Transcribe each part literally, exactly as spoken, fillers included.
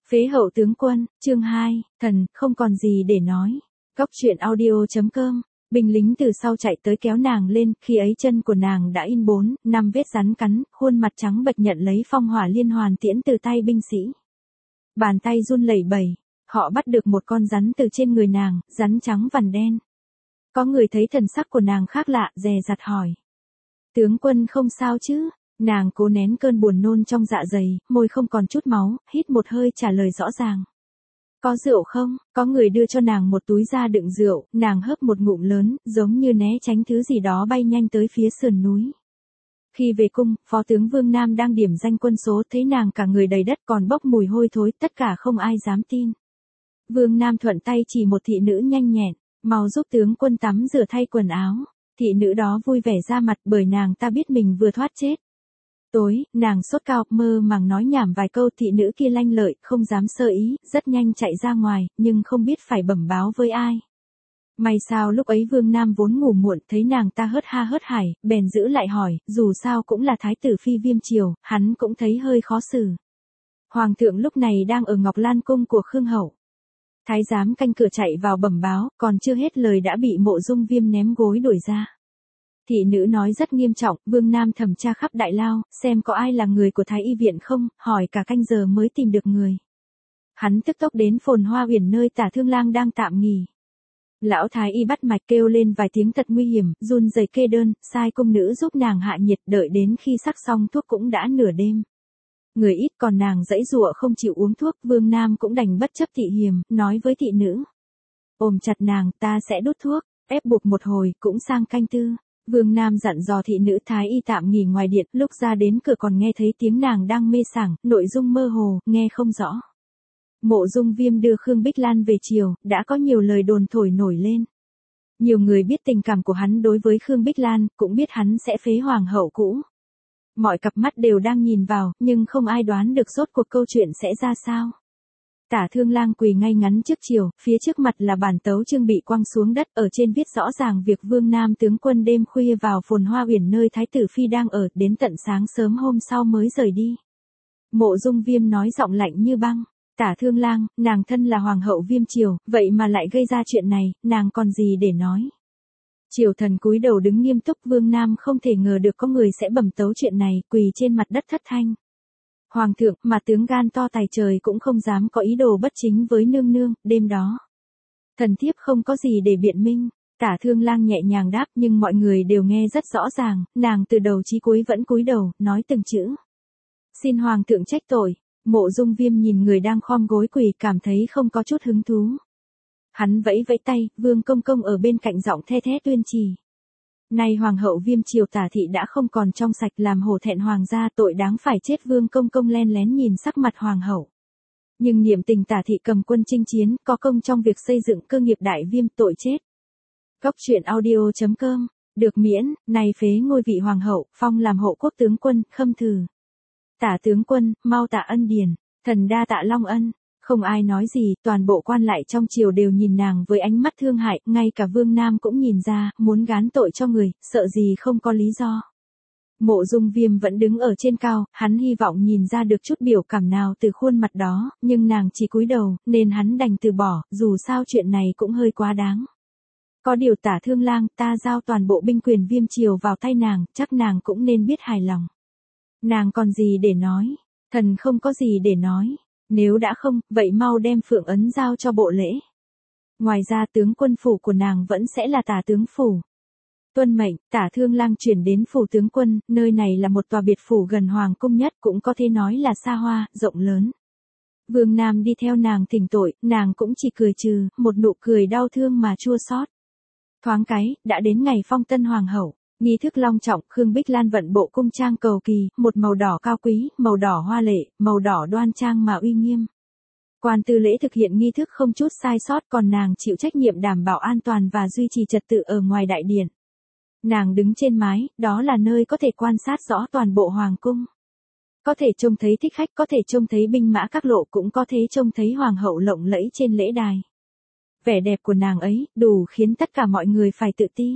Phế hậu tướng quân, chương hai, thần, không còn gì để nói. Góc truyện audio.com, binh lính từ sau chạy tới kéo nàng lên, khi ấy chân của nàng đã in bốn, năm vết rắn cắn, khuôn mặt trắng bệch nhận lấy phong hỏa liên hoàn tiễn từ tay binh sĩ. Bàn tay run lẩy bẩy, họ bắt được một con rắn từ trên người nàng, rắn trắng vằn đen. Có người thấy thần sắc của nàng khác lạ, dè dặt hỏi. Tướng quân không sao chứ? Nàng cố nén cơn buồn nôn trong dạ dày, môi không còn chút máu, hít một hơi trả lời rõ ràng. Có rượu không? Có người đưa cho nàng một túi da đựng rượu, nàng hớp một ngụm lớn, giống như né tránh thứ gì đó bay nhanh tới phía sườn núi. Khi về cung, phó tướng Vương Nam đang điểm danh quân số, thấy nàng cả người đầy đất còn bốc mùi hôi thối, tất cả không ai dám tin. Vương Nam thuận tay chỉ một thị nữ nhanh nhẹn, mau giúp tướng quân tắm rửa thay quần áo. Thị nữ đó vui vẻ ra mặt bởi nàng ta biết mình vừa thoát chết. Tối, nàng sốt cao, mơ màng nói nhảm vài câu, thị nữ kia lanh lợi, không dám sơ ý, rất nhanh chạy ra ngoài, nhưng không biết phải bẩm báo với ai. May sao lúc ấy Vương Nam vốn ngủ muộn, thấy nàng ta hớt ha hớt hải, bèn giữ lại hỏi, dù sao cũng là thái tử phi Viêm Triều, hắn cũng thấy hơi khó xử. Hoàng thượng lúc này đang ở Ngọc Lan cung của Khương Hậu. Thái giám canh cửa chạy vào bẩm báo, còn chưa hết lời đã bị Mộ Dung Viêm ném gối đuổi ra. Thị nữ nói rất nghiêm trọng, Vương Nam thẩm tra khắp đại lao, xem có ai là người của Thái y viện không, hỏi cả canh giờ mới tìm được người. Hắn tức tốc đến Phồn Hoa Uyển nơi Tả Thương Lang đang tạm nghỉ. Lão Thái y bắt mạch kêu lên vài tiếng thật nguy hiểm, run rẩy kê đơn, sai cung nữ giúp nàng hạ nhiệt, đợi đến khi sắc xong thuốc cũng đã nửa đêm. Người ít còn nàng giãy giụa không chịu uống thuốc, Vương Nam cũng đành bất chấp thị hiềm, nói với thị nữ. Ôm chặt nàng, ta sẽ đút thuốc, ép buộc một hồi, cũng sang canh tư. Vương Nam dặn dò thị nữ Thái y tạm nghỉ ngoài điện, lúc ra đến cửa còn nghe thấy tiếng nàng đang mê sảng, nội dung mơ hồ, nghe không rõ. Mộ Dung Viêm đưa Khương Bích Lan về triều, đã có nhiều lời đồn thổi nổi lên. Nhiều người biết tình cảm của hắn đối với Khương Bích Lan, cũng biết hắn sẽ phế hoàng hậu cũ. Mọi cặp mắt đều đang nhìn vào, nhưng không ai đoán được rốt cuộc câu chuyện sẽ ra sao. Tả Thương Lang quỳ ngay ngắn trước triều, phía trước mặt là bản tấu chương bị quăng xuống đất, ở trên viết rõ ràng việc Vương Nam tướng quân đêm khuya vào Phồn Hoa Uyển nơi Thái tử phi đang ở, đến tận sáng sớm hôm sau mới rời đi. Mộ Dung Viêm nói giọng lạnh như băng, Tả Thương Lang, nàng thân là hoàng hậu Viêm Triều, vậy mà lại gây ra chuyện này, nàng còn gì để nói. Triều thần cúi đầu đứng nghiêm túc, Vương Nam không thể ngờ được có người sẽ bẩm tấu chuyện này, quỳ trên mặt đất thất thanh. Hoàng thượng, mà tướng gan to tài trời cũng không dám có ý đồ bất chính với nương nương, đêm đó. Thần thiếp không có gì để biện minh, Tả Thương Lang nhẹ nhàng đáp, nhưng mọi người đều nghe rất rõ ràng, nàng từ đầu chí cuối vẫn cúi đầu, nói từng chữ. Xin Hoàng thượng trách tội. Mộ Dung Viêm nhìn người đang khom gối quỳ, cảm thấy không có chút hứng thú. Hắn vẫy vẫy tay, Vương công công ở bên cạnh giọng the thé tuyên trì. Nay hoàng hậu Viêm Triều Tả thị đã không còn trong sạch, làm hổ thẹn hoàng gia, tội đáng phải chết. Vương công công len lén nhìn sắc mặt hoàng hậu. Nhưng niệm tình Tả thị cầm quân chinh chiến, có công trong việc xây dựng cơ nghiệp đại Viêm, tội chết. Góc truyện audio.com, được miễn, này phế ngôi vị hoàng hậu, phong làm hộ quốc tướng quân, khâm thử. Tả tướng quân, mau tạ ân điển, thần đa tạ long ân. Không ai nói gì, toàn bộ quan lại trong triều đều nhìn nàng với ánh mắt thương hại, ngay cả Vương Nam cũng nhìn ra, muốn gán tội cho người, sợ gì không có lý do. Mộ Dung Viêm vẫn đứng ở trên cao, hắn hy vọng nhìn ra được chút biểu cảm nào từ khuôn mặt đó, nhưng nàng chỉ cúi đầu, nên hắn đành từ bỏ, dù sao chuyện này cũng hơi quá đáng. Có điều Tả Thương Lang, ta giao toàn bộ binh quyền Viêm Triều vào tay nàng, chắc nàng cũng nên biết hài lòng. Nàng còn gì để nói? Thần không có gì để nói. Nếu đã không, vậy mau đem phượng ấn giao cho bộ lễ. Ngoài ra tướng quân phủ của nàng vẫn sẽ là Tả tướng phủ. Tuân mệnh, Tả Thương Lang chuyển đến phủ tướng quân, nơi này là một tòa biệt phủ gần hoàng cung nhất, cũng có thể nói là xa hoa, rộng lớn. Vương Nam đi theo nàng thỉnh tội, nàng cũng chỉ cười trừ, một nụ cười đau thương mà chua xót. Thoáng cái, đã đến ngày phong tân hoàng hậu. Nghi thức long trọng, Khương Bích Lan vận bộ cung trang cầu kỳ, một màu đỏ cao quý, màu đỏ hoa lệ, màu đỏ đoan trang mà uy nghiêm. Quan tư lễ thực hiện nghi thức không chút sai sót, còn nàng chịu trách nhiệm đảm bảo an toàn và duy trì trật tự ở ngoài đại điện. Nàng đứng trên mái, đó là nơi có thể quan sát rõ toàn bộ hoàng cung. Có thể trông thấy thích khách, có thể trông thấy binh mã các lộ, cũng có thể trông thấy hoàng hậu lộng lẫy trên lễ đài. Vẻ đẹp của nàng ấy, đủ khiến tất cả mọi người phải tự ti.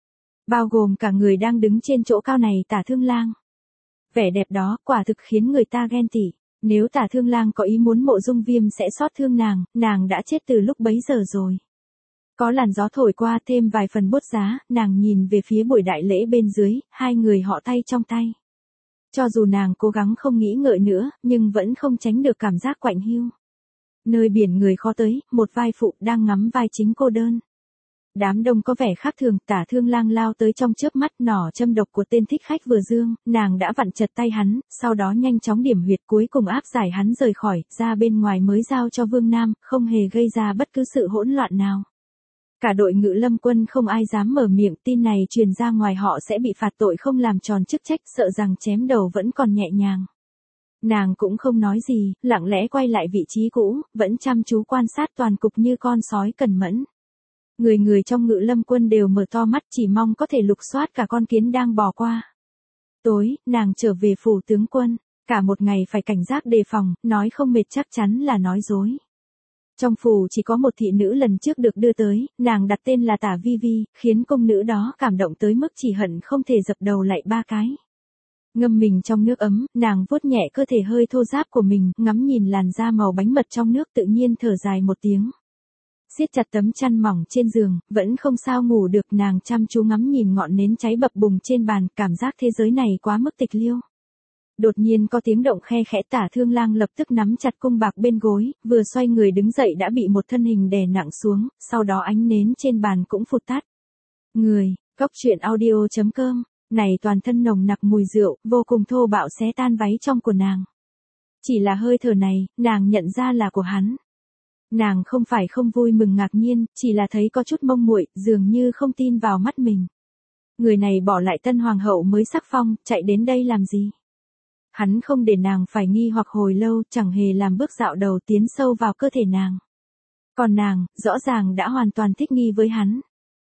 Bao gồm cả người đang đứng trên chỗ cao này, Tả Thương Lang. Vẻ đẹp đó, quả thực khiến người ta ghen tị. Nếu Tả Thương Lang có ý muốn Mộ Dung Viêm sẽ xót thương nàng, nàng đã chết từ lúc bấy giờ rồi. Có làn gió thổi qua thêm vài phần bút giá, nàng nhìn về phía buổi đại lễ bên dưới, hai người họ tay trong tay. Cho dù nàng cố gắng không nghĩ ngợi nữa, nhưng vẫn không tránh được cảm giác quạnh hiu. Nơi biển người khó tới, một vai phụ đang ngắm vai chính cô đơn. Đám đông có vẻ khác thường, Tả Thương Lang lao tới trong chớp mắt, nỏ châm độc của tên thích khách vừa dương, nàng đã vặn chặt tay hắn, sau đó nhanh chóng điểm huyệt, cuối cùng áp giải hắn rời khỏi, ra bên ngoài mới giao cho Vương Nam, không hề gây ra bất cứ sự hỗn loạn nào. Cả đội Ngự Lâm quân không ai dám mở miệng, tin này truyền ra ngoài họ sẽ bị phạt tội không làm tròn chức trách, sợ rằng chém đầu vẫn còn nhẹ nhàng. Nàng cũng không nói gì, lặng lẽ quay lại vị trí cũ, vẫn chăm chú quan sát toàn cục như con sói cẩn mẫn. Người người trong Ngự Lâm quân đều mở to mắt, chỉ mong có thể lục soát cả con kiến đang bò qua. Tối, nàng trở về phủ tướng quân, cả một ngày phải cảnh giác đề phòng, nói không mệt chắc chắn là nói dối. Trong phủ chỉ có một thị nữ lần trước được đưa tới, nàng đặt tên là Tả Vi Vi, khiến công nữ đó cảm động tới mức chỉ hận không thể dập đầu lạy ba cái. Ngâm mình trong nước ấm, nàng vuốt nhẹ cơ thể hơi thô ráp của mình, ngắm nhìn làn da màu bánh mật trong nước, tự nhiên thở dài một tiếng. Siết chặt tấm chăn mỏng trên giường, vẫn không sao ngủ được, nàng chăm chú ngắm nhìn ngọn nến cháy bập bùng trên bàn, cảm giác thế giới này quá mức tịch liêu. Đột nhiên có tiếng động khe khẽ, Tả Thương Lang lập tức nắm chặt cung bạc bên gối, vừa xoay người đứng dậy đã bị một thân hình đè nặng xuống, sau đó ánh nến trên bàn cũng phụt tắt. Người, góc truyện audio chấm com, này toàn thân nồng nặc mùi rượu, vô cùng thô bạo xé tan váy trong của nàng. Chỉ là hơi thở này, nàng nhận ra là của hắn. Nàng không phải không vui mừng ngạc nhiên, chỉ là thấy có chút mông muội, dường như không tin vào mắt mình. Người này bỏ lại tân hoàng hậu mới sắc phong, chạy đến đây làm gì? Hắn không để nàng phải nghi hoặc hồi lâu, chẳng hề làm bước dạo đầu tiến sâu vào cơ thể nàng. Còn nàng, rõ ràng đã hoàn toàn thích nghi với hắn.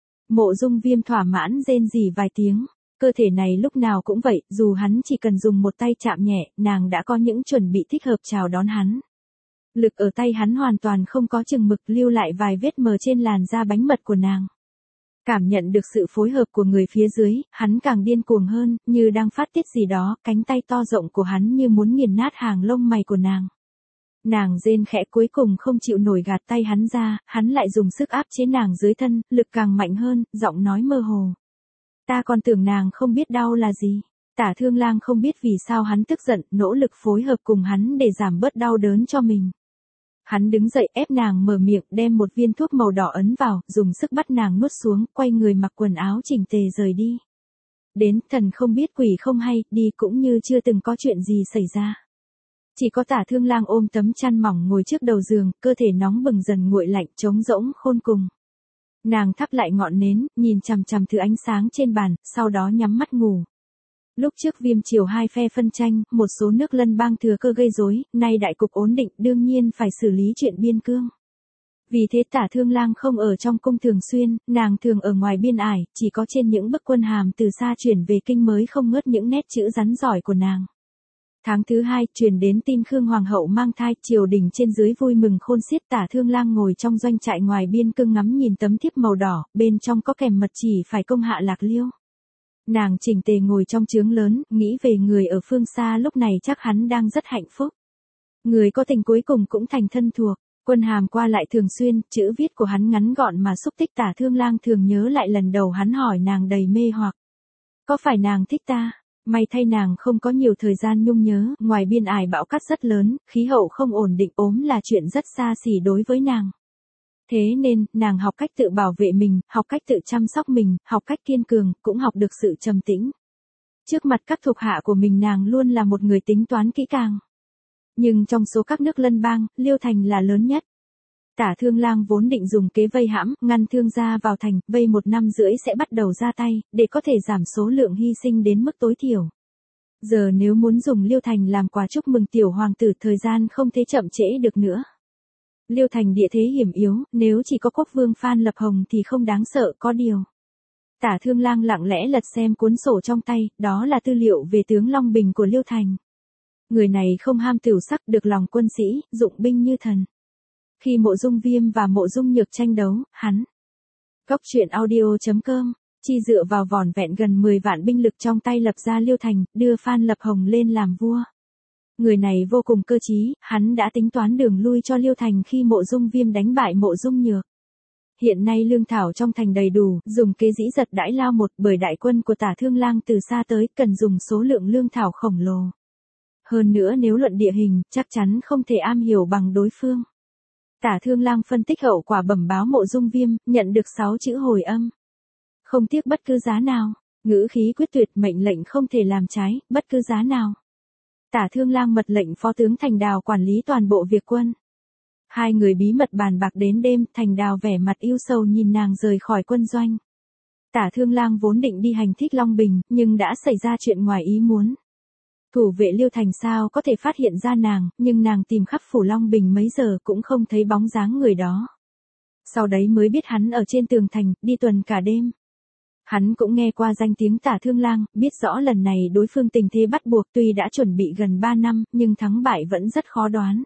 Mộ Dung Viêm thỏa mãn rên rỉ vài tiếng, cơ thể này lúc nào cũng vậy, dù hắn chỉ cần dùng một tay chạm nhẹ, nàng đã có những chuẩn bị thích hợp chào đón hắn. Lực ở tay hắn hoàn toàn không có chừng mực, lưu lại vài vết mờ trên làn da bánh mật của nàng. Cảm nhận được sự phối hợp của người phía dưới, hắn càng điên cuồng hơn, như đang phát tiết gì đó, cánh tay to rộng của hắn như muốn nghiền nát hàng lông mày của nàng. Nàng rên khẽ, cuối cùng không chịu nổi gạt tay hắn ra, hắn lại dùng sức áp chế nàng dưới thân, lực càng mạnh hơn, giọng nói mơ hồ. Ta còn tưởng nàng không biết đau là gì. Tả Thương Lang không biết vì sao hắn tức giận, nỗ lực phối hợp cùng hắn để giảm bớt đau đớn cho mình. Hắn đứng dậy ép nàng mở miệng, đem một viên thuốc màu đỏ ấn vào, dùng sức bắt nàng nuốt xuống, quay người mặc quần áo chỉnh tề rời đi. Đến, thần không biết quỷ không hay, đi cũng như chưa từng có chuyện gì xảy ra. Chỉ có Tả Thương Lang ôm tấm chăn mỏng ngồi trước đầu giường, cơ thể nóng bừng dần nguội lạnh, trống rỗng khôn cùng. Nàng thắp lại ngọn nến, nhìn chằm chằm thứ ánh sáng trên bàn, sau đó nhắm mắt ngủ. Lúc trước Viêm triều hai phe phân tranh, một số nước lân bang thừa cơ gây rối, nay đại cục ổn định, đương nhiên phải xử lý chuyện biên cương. Vì thế Tả Thương Lang không ở trong cung thường xuyên, nàng thường ở ngoài biên ải, chỉ có trên những bức quân hàm từ xa chuyển về kinh mới không ngớt những nét chữ rắn giỏi của nàng. Tháng thứ hai, truyền đến tin Khương Hoàng hậu mang thai, triều đình trên dưới vui mừng khôn xiết. Tả Thương Lang ngồi trong doanh trại ngoài biên cương ngắm nhìn tấm thiếp màu đỏ, bên trong có kèm mật chỉ phải công hạ Lạc Liêu. Nàng chỉnh tề ngồi trong trướng lớn, nghĩ về người ở phương xa lúc này chắc hắn đang rất hạnh phúc. Người có tình cuối cùng cũng thành thân thuộc, quân hàm qua lại thường xuyên, chữ viết của hắn ngắn gọn mà xúc tích. Tả Thương Lang thường nhớ lại lần đầu hắn hỏi nàng đầy mê hoặc. Có phải nàng thích ta? May thay nàng không có nhiều thời gian nhung nhớ, ngoài biên ải bão cát rất lớn, khí hậu không ổn định, ốm là chuyện rất xa xỉ đối với nàng. Thế nên, nàng học cách tự bảo vệ mình, học cách tự chăm sóc mình, học cách kiên cường, cũng học được sự trầm tĩnh. Trước mặt các thuộc hạ của mình nàng luôn là một người tính toán kỹ càng. Nhưng trong số các nước lân bang, Liêu Thành là lớn nhất. Tả Thương Lang vốn định dùng kế vây hãm, ngăn thương gia vào thành, vây một năm rưỡi sẽ bắt đầu ra tay, để có thể giảm số lượng hy sinh đến mức tối thiểu. Giờ nếu muốn dùng Liêu Thành làm quà chúc mừng tiểu hoàng tử, thời gian không thể chậm trễ được nữa. Liêu Thành địa thế hiểm yếu, nếu chỉ có quốc vương Phan Lập Hồng thì không đáng sợ, có điều. Tả Thương Lang lặng lẽ lật xem cuốn sổ trong tay, đó là tư liệu về tướng Long Bình của Liêu Thành. Người này không ham tửu sắc, được lòng quân sĩ, dụng binh như thần. Khi Mộ Dung Viêm và Mộ Dung Nhược tranh đấu, hắn. Góc truyện audio chấm com, chi dựa vào vỏn vẹn gần mười vạn binh lực trong tay lập ra Liêu Thành, đưa Phan Lập Hồng lên làm vua. Người này vô cùng cơ trí, hắn đã tính toán đường lui cho Liêu Thành khi Mộ Dung Viêm đánh bại Mộ Dung Nhược. Hiện nay lương thảo trong thành đầy đủ, dùng kế dĩ giật đãi lao một, bởi đại quân của Tả Thương Lang từ xa tới, cần dùng số lượng lương thảo khổng lồ. Hơn nữa nếu luận địa hình, chắc chắn không thể am hiểu bằng đối phương. Tả Thương Lang phân tích hậu quả bẩm báo Mộ Dung Viêm, nhận được sáu chữ hồi âm. Không tiếc bất cứ giá nào, ngữ khí quyết tuyệt, mệnh lệnh không thể làm trái, bất cứ giá nào. Tả Thương Lang mật lệnh phó tướng Thành Đào quản lý toàn bộ việc quân. Hai người bí mật bàn bạc đến đêm, Thành Đào vẻ mặt yêu sầu nhìn nàng rời khỏi quân doanh. Tả Thương Lang vốn định đi hành thích Long Bình, nhưng đã xảy ra chuyện ngoài ý muốn. Thủ vệ Liêu Thành sao có thể phát hiện ra nàng, nhưng nàng tìm khắp phủ Long Bình mấy giờ cũng không thấy bóng dáng người đó. Sau đấy mới biết hắn ở trên tường thành, đi tuần cả đêm. Hắn cũng nghe qua danh tiếng Tả Thương Lang, biết rõ lần này đối phương tình thế bắt buộc, tuy đã chuẩn bị gần ba năm, nhưng thắng bại vẫn rất khó đoán.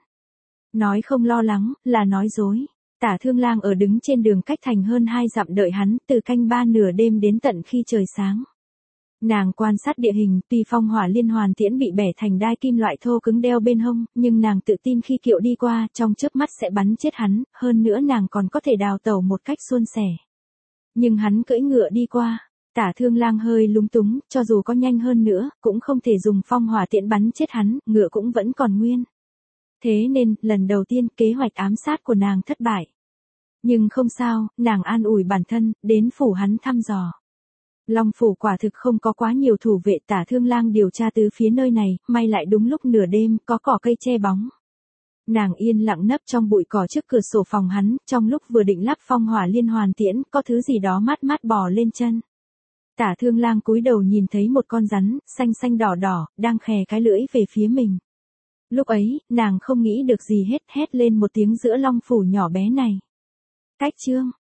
Nói không lo lắng, là nói dối. Tả Thương Lang ở đứng trên đường cách thành hơn hai dặm đợi hắn, từ canh ba nửa đêm đến tận khi trời sáng. Nàng quan sát địa hình, tuy phong hỏa liên hoàn tiễn bị bẻ thành đai kim loại thô cứng đeo bên hông, nhưng nàng tự tin khi kiệu đi qua, trong chớp mắt sẽ bắn chết hắn, hơn nữa nàng còn có thể đào tẩu một cách suôn sẻ. Nhưng hắn cưỡi ngựa đi qua, Tả Thương Lang hơi lúng túng, cho dù có nhanh hơn nữa, cũng không thể dùng phong hỏa tiễn bắn chết hắn, ngựa cũng vẫn còn nguyên. Thế nên, lần đầu tiên, kế hoạch ám sát của nàng thất bại. Nhưng không sao, nàng an ủi bản thân, đến phủ hắn thăm dò. Long phủ quả thực không có quá nhiều thủ vệ, Tả Thương Lang điều tra từ phía nơi này, may lại đúng lúc nửa đêm, có cỏ cây che bóng. Nàng yên lặng nấp trong bụi cỏ trước cửa sổ phòng hắn, trong lúc vừa định lắp phong hỏa liên hoàn tiễn, có thứ gì đó mát mát bò lên chân. Tả Thương Lang cúi đầu nhìn thấy một con rắn, xanh xanh đỏ đỏ, đang khè cái lưỡi về phía mình. Lúc ấy, nàng không nghĩ được gì hết, hét lên một tiếng giữa Long phủ nhỏ bé này. Cách chương